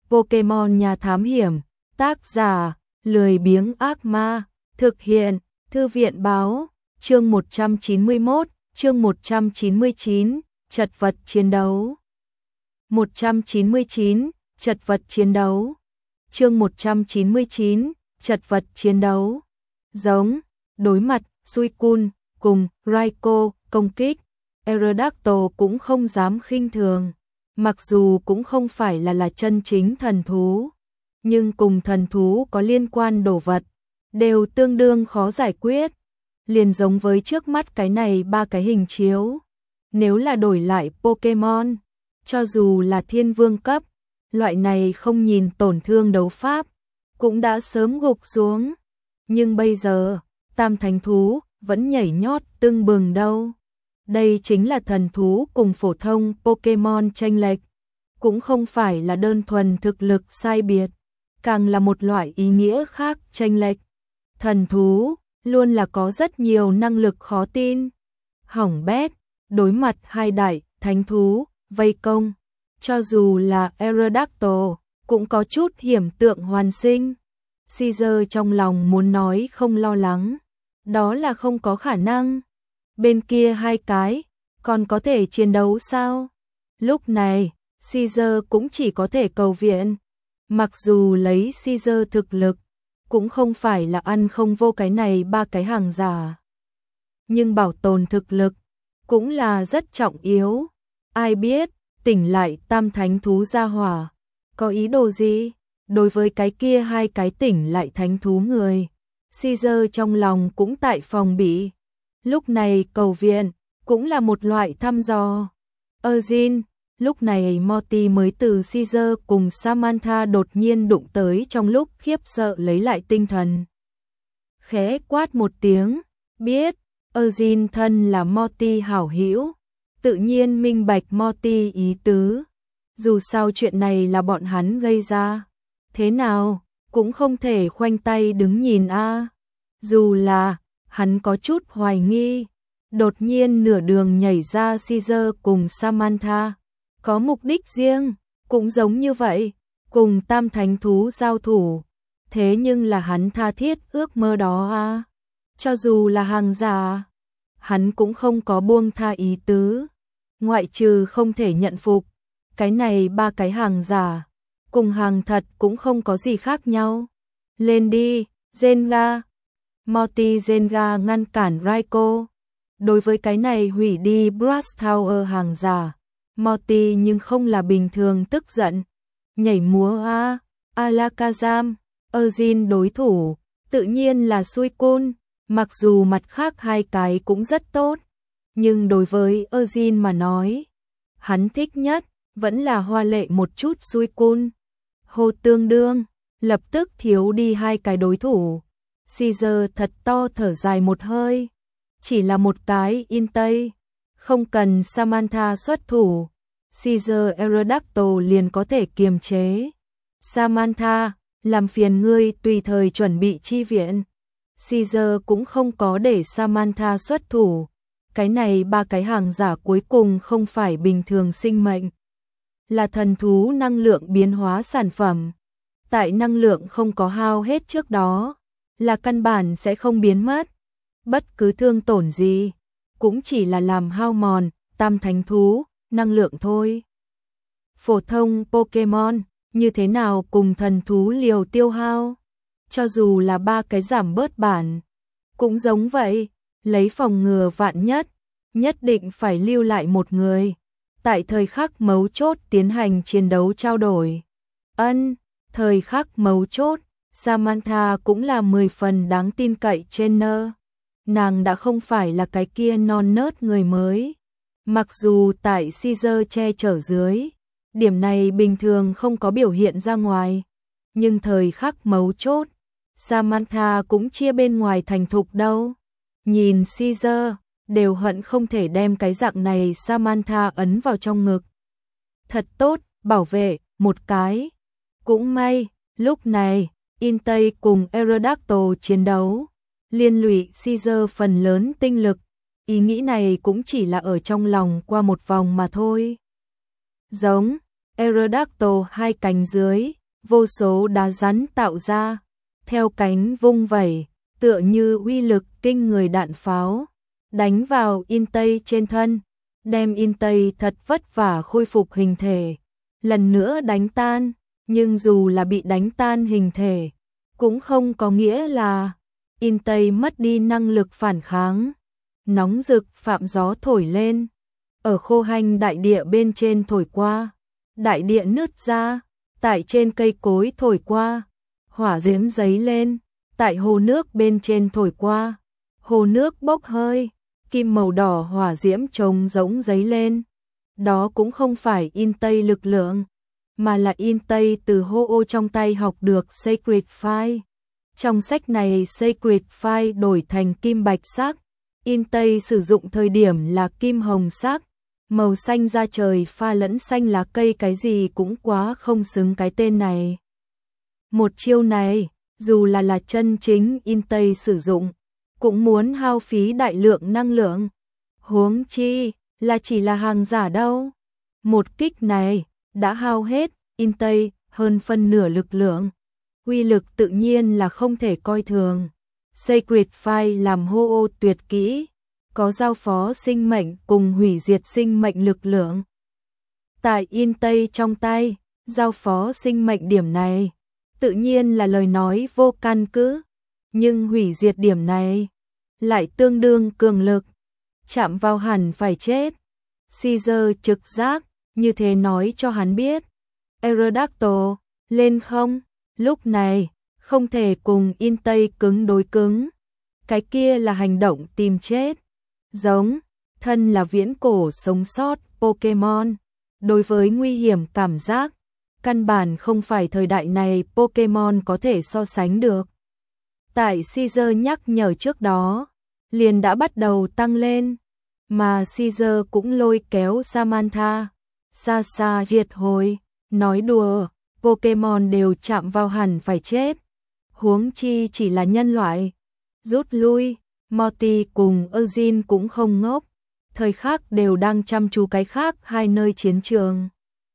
Pokemon nhà thám hiểm, tác giả, lười biếng ác ma, thực hiện, thư viện báo, chương 191, chương 199, chật vật chiến đấu. 199, chật vật chiến đấu. Chương 199, chật vật chiến đấu. Giống, đối mặt, Suicune, cùng, Raikou, công kích. Aerodactyl cũng không dám khinh thường. Mặc dù cũng không phải là chân chính thần thú, nhưng cùng thần thú có liên quan đồ vật, đều tương đương khó giải quyết. Liền giống với trước mắt cái này ba cái hình chiếu. Nếu là đổi lại Pokemon, cho dù là thiên vương cấp, loại này không nhìn tổn thương đấu pháp, cũng đã sớm gục xuống. Nhưng bây giờ, tam thánh thú vẫn nhảy nhót tưng bừng đâu. Đây chính là thần thú cùng phổ thông Pokemon chênh lệch, cũng không phải là đơn thuần thực lực sai biệt, càng là một loại ý nghĩa khác chênh lệch. Thần thú luôn là có rất nhiều năng lực khó tin. Hỏng bét, đối mặt hai đại thánh thú vây công, cho dù là Aerodactyl cũng có chút hiểm tượng hoàn sinh. Caesar trong lòng muốn nói không lo lắng, đó là không có khả năng. Bên kia hai cái, còn có thể chiến đấu sao? Lúc này, Caesar cũng chỉ có thể cầu viện. Mặc dù lấy Caesar thực lực, cũng không phải là ăn không vô cái này ba cái hàng giả. Nhưng bảo tồn thực lực, cũng là rất trọng yếu. Ai biết, tỉnh lại tam thánh thú gia hỏa, có ý đồ gì? Đối với cái kia hai cái tỉnh lại thánh thú người, Caesar trong lòng cũng tại phòng bị. Lúc này cầu viện, cũng là một loại thăm dò. Eugene, lúc này Morty mới từ Caesar cùng Samantha đột nhiên đụng tới trong lúc khiếp sợ lấy lại tinh thần. Khẽ quát một tiếng, biết, Eugene thân là Morty hảo hữu, tự nhiên minh bạch Morty ý tứ. Dù sao chuyện này là bọn hắn gây ra, thế nào, cũng không thể khoanh tay đứng nhìn a. Dù là hắn có chút hoài nghi, đột nhiên nửa đường nhảy ra Caesar cùng Samantha, có mục đích riêng, cũng giống như vậy, cùng tam thánh thú giao thủ. Thế nhưng là hắn tha thiết ước mơ đó a. Cho dù là hàng giả, hắn cũng không có buông tha ý tứ, ngoại trừ không thể nhận phục. Cái này ba cái hàng giả, cùng hàng thật cũng không có gì khác nhau. Lên đi, Zenga. Morty Zenga ngăn cản Raikou. Đối với cái này hủy đi Brass Tower hàng giả, Morty nhưng không là bình thường tức giận. Nhảy múa a, Alakazam, Eugene đối thủ, tự nhiên là Suicune. Mặc dù mặt khác hai cái cũng rất tốt, nhưng đối với Eugene mà nói, hắn thích nhất vẫn là hoa lệ một chút Suicune. Hô tương đương, lập tức thiếu đi hai cái đối thủ. Caesar thật to thở dài một hơi, chỉ là một cái Intay, không cần Samantha xuất thủ, Caesar Aerodactyl liền có thể kiềm chế. Samantha, làm phiền ngươi tùy thời chuẩn bị chi viện. Caesar cũng không có để Samantha xuất thủ, cái này ba cái hàng giả cuối cùng không phải bình thường sinh mệnh, là thần thú năng lượng biến hóa sản phẩm. Tại năng lượng không có hao hết trước đó, là căn bản sẽ không biến mất. Bất cứ thương tổn gì, cũng chỉ là làm hao mòn tam thánh thú năng lượng thôi. Phổ thông Pokemon như thế nào cùng thần thú liều tiêu hao, cho dù là ba cái giảm bớt bản, cũng giống vậy. Lấy phòng ngừa vạn nhất, nhất định phải lưu lại một người, tại thời khắc mấu chốt tiến hành chiến đấu trao đổi. Thời khắc mấu chốt, Samantha cũng là 10 phần đáng tin cậy trainer. Nàng đã không phải là cái kia non nớt người mới. Mặc dù tại Caesar che chở dưới, điểm này bình thường không có biểu hiện ra ngoài, nhưng thời khắc mấu chốt, Samantha cũng chia bên ngoài thành thục đâu. Nhìn Caesar, đều hận không thể đem cái dạng này Samantha ấn vào trong ngực. Thật tốt, bảo vệ, một cái. Cũng may, lúc này, Intay cùng Aerodactyl chiến đấu, liên lụy Caesar phần lớn tinh lực. Ý nghĩ này cũng chỉ là ở trong lòng qua một vòng mà thôi. Giống, Aerodactyl hai cánh dưới, vô số đá rắn tạo ra, theo cánh vung vẩy, tựa như uy lực kinh người đạn pháo, đánh vào Intây trên thân, đem Intây thật vất vả khôi phục hình thể, lần nữa đánh tan, nhưng dù là bị đánh tan hình thể, cũng không có nghĩa là Intây mất đi năng lực phản kháng. Nóng rực phạm gió thổi lên, ở khô hanh đại địa bên trên thổi qua, đại địa nứt ra, tại trên cây cối thổi qua, hỏa diễm giấy lên, tại hồ nước bên trên thổi qua, hồ nước bốc hơi, kim màu đỏ hỏa diễm trống rỗng giấy lên. Đó cũng không phải Intây lực lượng, mà là Intây từ Ho-Oh trong tay học được Sacred Fire. Trong sách này Sacred Fire đổi thành kim bạch sắc, Intây sử dụng thời điểm là kim hồng sắc, màu xanh da trời pha lẫn xanh lá cây, cái gì cũng quá không xứng cái tên này. Một chiêu này, dù là chân chính Intây sử dụng, cũng muốn hao phí đại lượng năng lượng. Huống chi, là chỉ là hàng giả đâu. Một kích này, đã hao hết, Intây, hơn phân nửa lực lượng. Uy lực tự nhiên là không thể coi thường. Sacred Fire làm Ho-Oh tuyệt kỹ, có giao phó sinh mệnh cùng hủy diệt sinh mệnh lực lượng. Tại Intây trong tay, giao phó sinh mệnh điểm này, tự nhiên là lời nói vô căn cứ, nhưng hủy diệt điểm này lại tương đương cường lực, chạm vào hẳn phải chết. Caesar trực giác, như thế nói cho hắn biết. Aerodactyl, lên không, lúc này, không thể cùng Intây cứng đối cứng. Cái kia là hành động tìm chết. Giống, thân là viễn cổ sống sót Pokemon, đối với nguy hiểm cảm giác, căn bản không phải thời đại này Pokemon có thể so sánh được. Tại Caesar nhắc nhở trước đó, liền đã bắt đầu tăng lên, mà Caesar cũng lôi kéo Samantha, xa xa diệt hồi, nói đùa, Pokemon đều chạm vào hẳn phải chết, huống chi chỉ là nhân loại. Rút lui, Morty cùng Eugene cũng không ngốc, thời khắc đều đang chăm chú cái khác hai nơi chiến trường.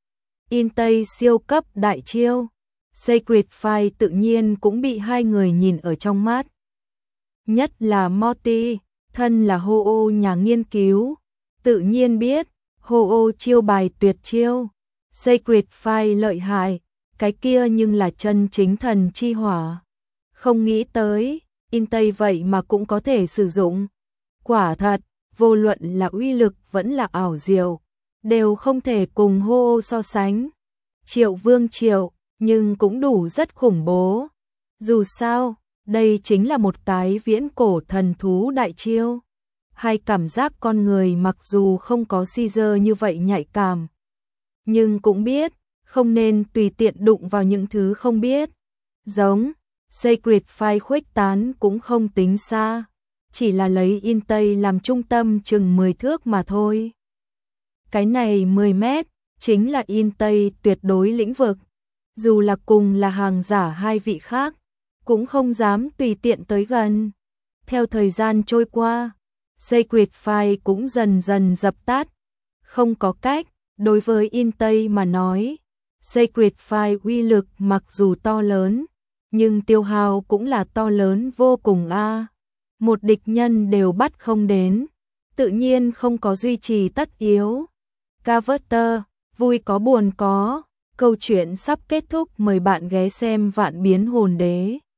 Intây siêu cấp đại chiêu, Sacred Fire tự nhiên cũng bị hai người nhìn ở trong mắt. Nhất là Morty, thân là Ho-Oh nhà nghiên cứu, tự nhiên biết, Ho-Oh chiêu bài tuyệt chiêu, Sacred Fire lợi hại, cái kia nhưng là chân chính thần chi hỏa. Không nghĩ tới, Intây vậy mà cũng có thể sử dụng. Quả thật, vô luận là uy lực vẫn là ảo diệu, đều không thể cùng Ho-Oh so sánh. Triệu Vương Triệu, nhưng cũng đủ rất khủng bố. Dù sao, đây chính là một cái viễn cổ thần thú đại chiêu. Hay cảm giác con người mặc dù không có Caesar như vậy nhạy cảm, nhưng cũng biết, không nên tùy tiện đụng vào những thứ không biết. Giống, Sacred Fire khuếch tán cũng không tính xa, chỉ là lấy Intây làm trung tâm chừng 10 thước mà thôi. Cái này 10 mét, chính là Intây tuyệt đối lĩnh vực. Dù là cùng là hàng giả hai vị khác, cũng không dám tùy tiện tới gần. Theo thời gian trôi qua, Sacred Fire cũng dần dần dập tắt. Không có cách, đối với Intây mà nói, Sacred Fire uy lực mặc dù to lớn, nhưng tiêu hao cũng là to lớn vô cùng a. Một địch nhân đều bắt không đến, tự nhiên không có duy trì tất yếu. Carver, vui có buồn có, câu chuyện sắp kết thúc, mời bạn ghé xem Vạn Biến Hồn Đế.